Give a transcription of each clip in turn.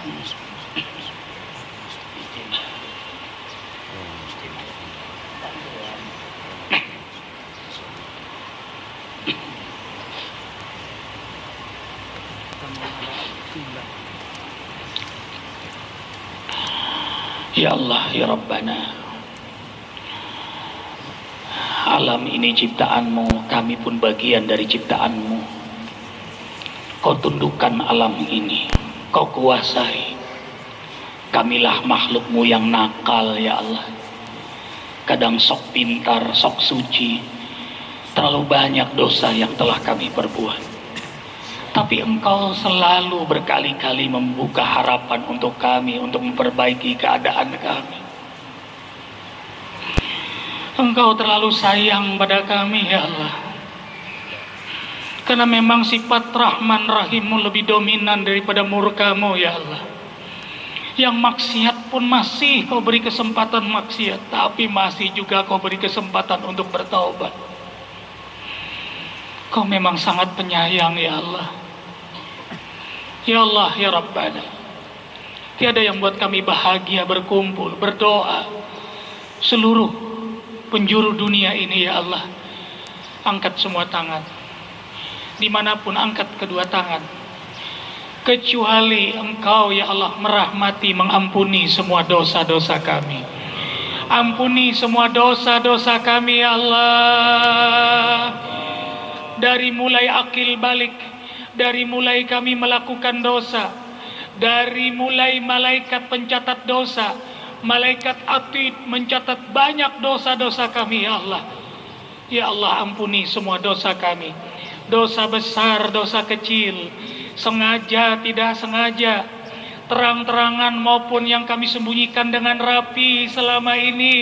Ya Allah, ya Rabbana, alam ini ciptaan-Mu, kami pun bagian dari ciptaan-Mu. Kau tundukkan alam ini, Kau kuasai. Kamilah makhluk-Mu yang nakal, ya Allah. Kadang sok pintar, sok suci. Terlalu banyak dosa yang telah kami perbuat. Tapi Engkau selalu berkali-kali membuka harapan untuk kami, untuk memperbaiki keadaan kami. Engkau terlalu sayang pada kami, ya Allah. Karena memang sifat Rahman Rahim-Mu lebih dominan daripada murka-Mu, ya Allah. Yang maksiat pun masih Kau beri kesempatan maksiat, tapi masih juga Kau beri kesempatan untuk bertaubat. Kau memang sangat penyayang, ya Allah. Ya Allah, ya Rabbana, tiada yang buat kami bahagia berkumpul, berdoa. Seluruh penjuru dunia ini, ya Allah. Angkat semua tangan. Dimanapun angkat kedua tangan. Kecuali Engkau, ya Allah, merahmati, mengampuni semua dosa-dosa kami. Ampuni semua dosa-dosa kami, ya Allah. Dari mulai akil balik, dari mulai kami melakukan dosa, dari mulai malaikat pencatat dosa, malaikat atid mencatat banyak dosa-dosa kami, ya Allah. Ya Allah, ampuni semua dosa kami. Dosa besar, dosa kecil, sengaja, tidak sengaja, terang-terangan maupun yang kami sembunyikan dengan rapi selama ini.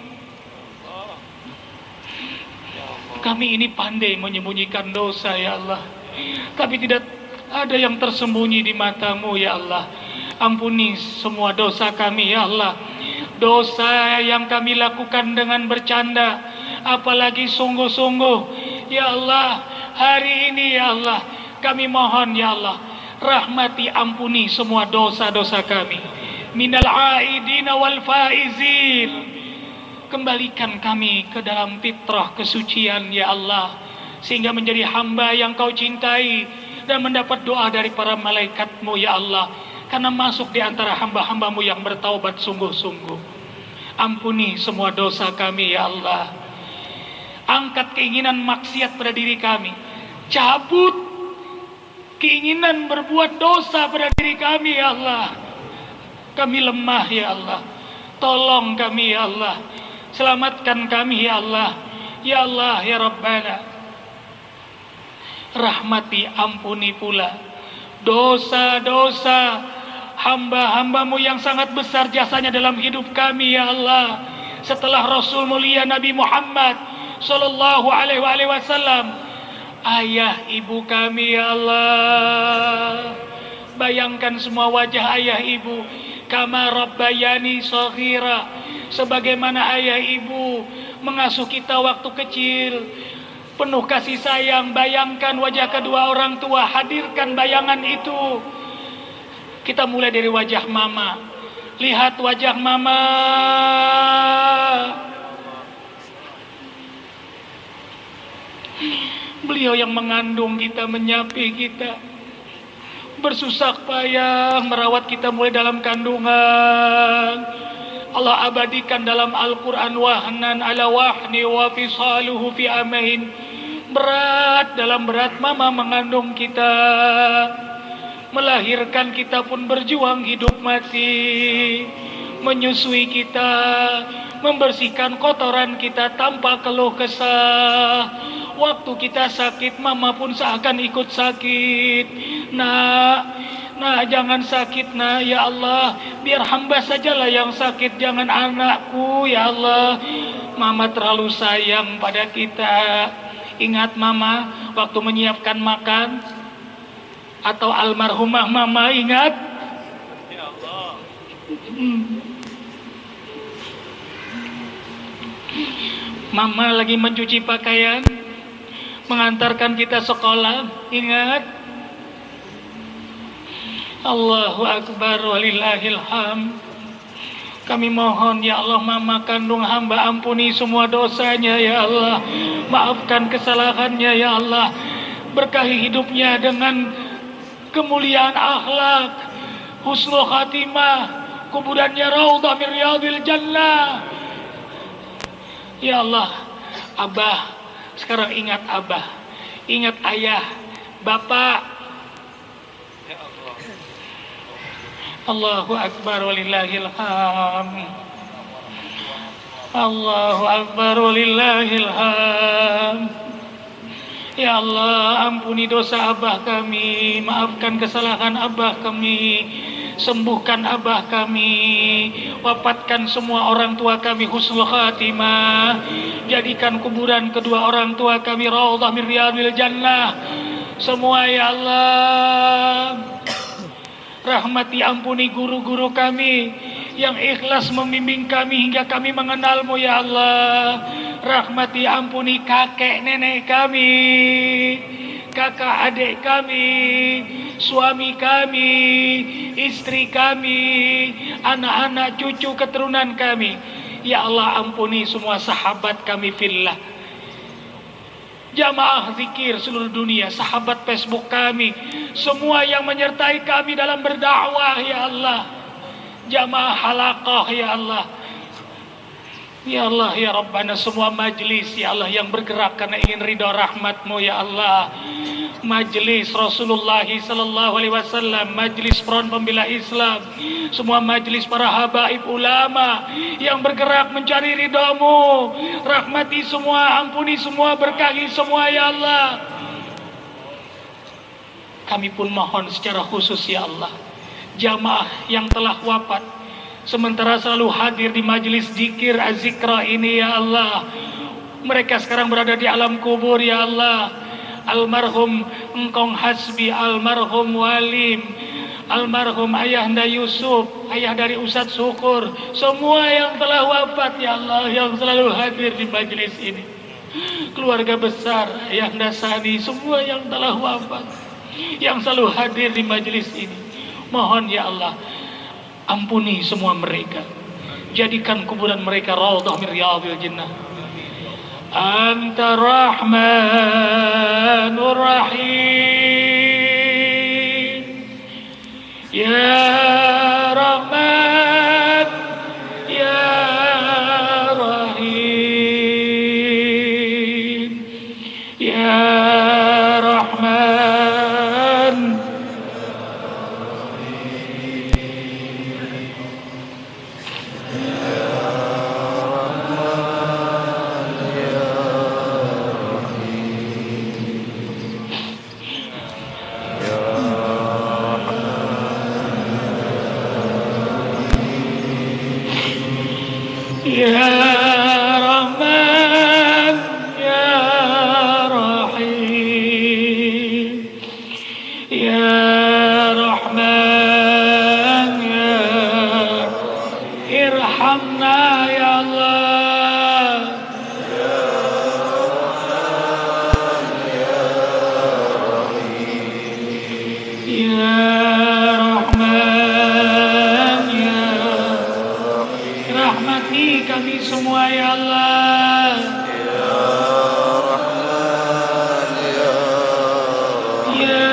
Kami ini pandai menyembunyikan dosa, ya Allah. Tapi tidak ada yang tersembunyi di mata-Mu, ya Allah. Ampuni semua dosa kami, ya Allah. Dosa yang kami lakukan dengan bercanda, apalagi sungguh-sungguh, ya Allah. Hari ini, ya Allah, kami mohon, ya Allah, rahmati, ampuni semua dosa-dosa kami. Minal aidina wal faizin. Kembalikan kami ke dalam fitrah kesucian, ya Allah, sehingga menjadi hamba yang Kau cintai dan mendapat doa dari para malaikat-Mu, ya Allah, karena masuk di antara hamba-hamba-Mu yang bertaubat sungguh-sungguh. Ampuni semua dosa kami, ya Allah. Angkat keinginan maksiat pada diri kami. Cabut keinginan berbuat dosa pada diri kami, ya Allah. Kami lemah, ya Allah. Tolong kami, ya Allah. Selamatkan kami, ya Allah. Ya Allah, ya Rabbana. Rahmati, ampuni pula dosa-dosa hamba-hamba-Mu yang sangat besar jasanya dalam hidup kami, ya Allah. Setelah Rasul mulia Nabi Muhammad sallallahu alaihi wasallam, ayah ibu kami, ya Allah. Bayangkan semua wajah ayah ibu. Kama rabbayani shaghira, sebagaimana ayah ibu mengasuh kita waktu kecil, penuh kasih sayang. Bayangkan wajah kedua orang tua, hadirkan bayangan itu. Kita mulai dari wajah mama. Lihat wajah mama. Beliau yang mengandung kita, menyapi kita, bersusah payah merawat kita mulai dalam kandungan. Allah abadikan dalam Al-Quran, wahnan ala wahni wa fisaluhu fi amain. Berat dalam berat mama mengandung kita, melahirkan kita pun berjuang hidup mati, menyusui kita, membersihkan kotoran kita tanpa keluh kesah. Waktu kita sakit, mama pun seakan ikut sakit. Nah, jangan sakit, nah, ya Allah. Biar hamba sajalah yang sakit, jangan anakku, ya Allah. Mama terlalu sayang pada kita. Ingat mama waktu menyiapkan makan, atau almarhumah mama, ingat? Ya Allah. Mama lagi mencuci pakaian, mengantarkan kita sekolah, ingat? Allahu Akbar walillahil hamd. Kami mohon ya Allah, mama kandung hamba ampuni semua dosanya ya Allah. Maafkan kesalahannya ya Allah. Berkahi hidupnya dengan kemuliaan akhlak, husnul khatimah, kuburannya raudhah min riyadil jannah. Ya Allah, Abah, sekarang ingat Abah, ingat ayah, bapak. Allahu Akbar walillahil hamd. Allahu Akbar walillahil hamd. Ya Allah, ampuni dosa Abah kami, maafkan kesalahan Abah kami, sembuhkan Abah kami, wafatkan semua orang tua kami husnul khatimah, jadikan kuburan kedua orang tua kami raudhah min riyadil jannah. Semua ya Allah. Rahmati ampuni guru-guru kami yang ikhlas membimbing kami hingga kami mengenalmu ya Allah. Rahmati ampuni kakek nenek kami, kakak adik kami, suami kami, istri kami, anak-anak cucu keturunan kami. Ya Allah, ampuni semua sahabat kami fillah, jamaah zikir seluruh dunia, sahabat Facebook kami, semua yang menyertai kami dalam berdakwah ya Allah, jamaah halaqah ya Allah. Ya Allah ya Rabbana, semua majlis ya Allah yang bergerak karena ingin ridha rahmat-Mu ya Allah. Majlis Rasulullah sallallahu alaihi wasallam, majlis Front Pembela Islam, semua majlis para habaib ulama yang bergerak mencari ridha-Mu. Rahmati semua, ampuni semua, berkahi semua ya Allah. Kami pun mohon secara khusus ya Allah, jamaah yang telah wafat sementara selalu hadir di majelis zikir az-zikra ini ya Allah, mereka sekarang berada di alam kubur ya Allah. Almarhum Engkong Hasbi, almarhum Walim, almarhum Ayahanda Yusuf, ayah dari Ustadz Syukur, semua yang telah wafat ya Allah, yang selalu hadir di majelis ini, keluarga besar Ayahanda Sani, semua yang telah wafat yang selalu hadir di majelis ini, mohon ya Allah, ampuni semua mereka, jadikan kuburan mereka raudhah min riyadil jannah. Anta Rahmanur Rahim, Ya Rahman, Ya Rahim, Ya Rahman. Ya Rahman, Ya Rahim, Ya Rahman, Ya Irhamna ya Allah. Ya Rahman, Ya rahmati kami semua ya Allah. Ya Rahman, Ya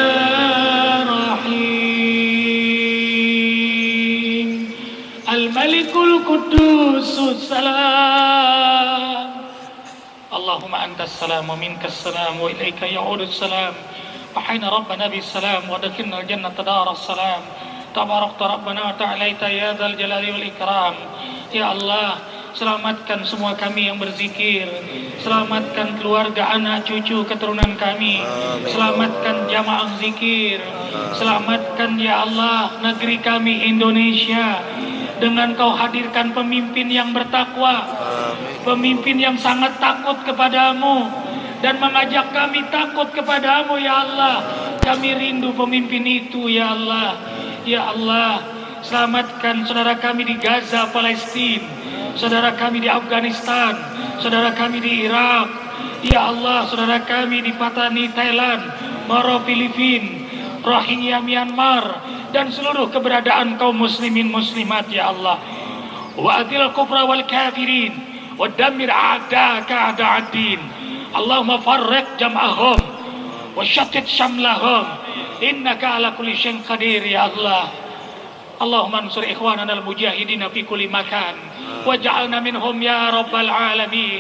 Rahim, Al-Malikul Qudusus Salam. Allahumma antas salam wa minkas salam wa ilaika ya'udus salam. Fahayna Rabbana bis salam wa dakilna al-jannata daras salam. Tabarakta Rabbana wa ta'alaita ya dzal jalali wal ikram. Ya Allah, selamatkan semua kami yang berzikir, selamatkan keluarga, anak, cucu, keturunan kami, selamatkan jamaah zikir, selamatkan ya Allah negeri kami Indonesia, dengan Kau hadirkan pemimpin yang bertakwa, pemimpin yang sangat takut kepadamu dan mengajak kami takut kepadamu ya Allah. Kami rindu pemimpin itu ya Allah. Ya Allah, selamatkan saudara kami di Gaza, Palestina, saudara kami di Afghanistan, saudara kami di Irak. Ya Allah, saudara kami di Patani, Thailand, Moro, Filipina, Rohingya, Myanmar, dan seluruh keberadaan kaum muslimin muslimat ya Allah. Wa adil kufra wal kafirin wa dammir a'daka a'da'ad-din. Allahumma farriq jam'ahum wa shattit shamlahum innaka ala kulli syai'in qadir ya Allah. Allahumma ansur ikhwanana al-mujahidin fi kulli makan waj'alna minhum ya rabbal alamin.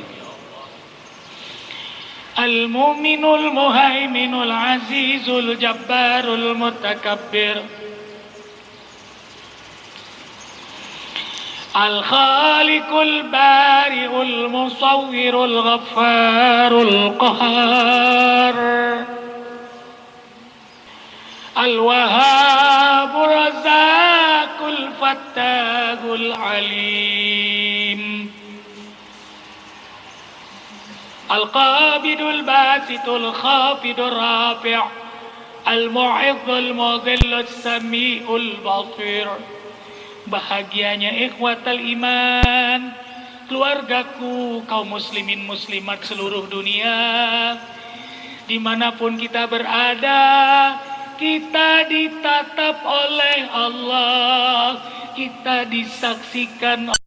Al-mu'minul muhaiminul azizul jabbarul mutakabbir, al-khaliqul bari'ul musawwirul ghaffarul qahhar, al-wahhabur razzaqul fattahul alim, al-qabidul basitul khafidur rafi', al-mu'izzul mudhillus sami'ul basir. Bahagianya ikhwatal iman, keluargaku, kaum muslimin muslimat seluruh dunia, dimanapun kita berada, kita ditatap oleh Allah, kita disaksikan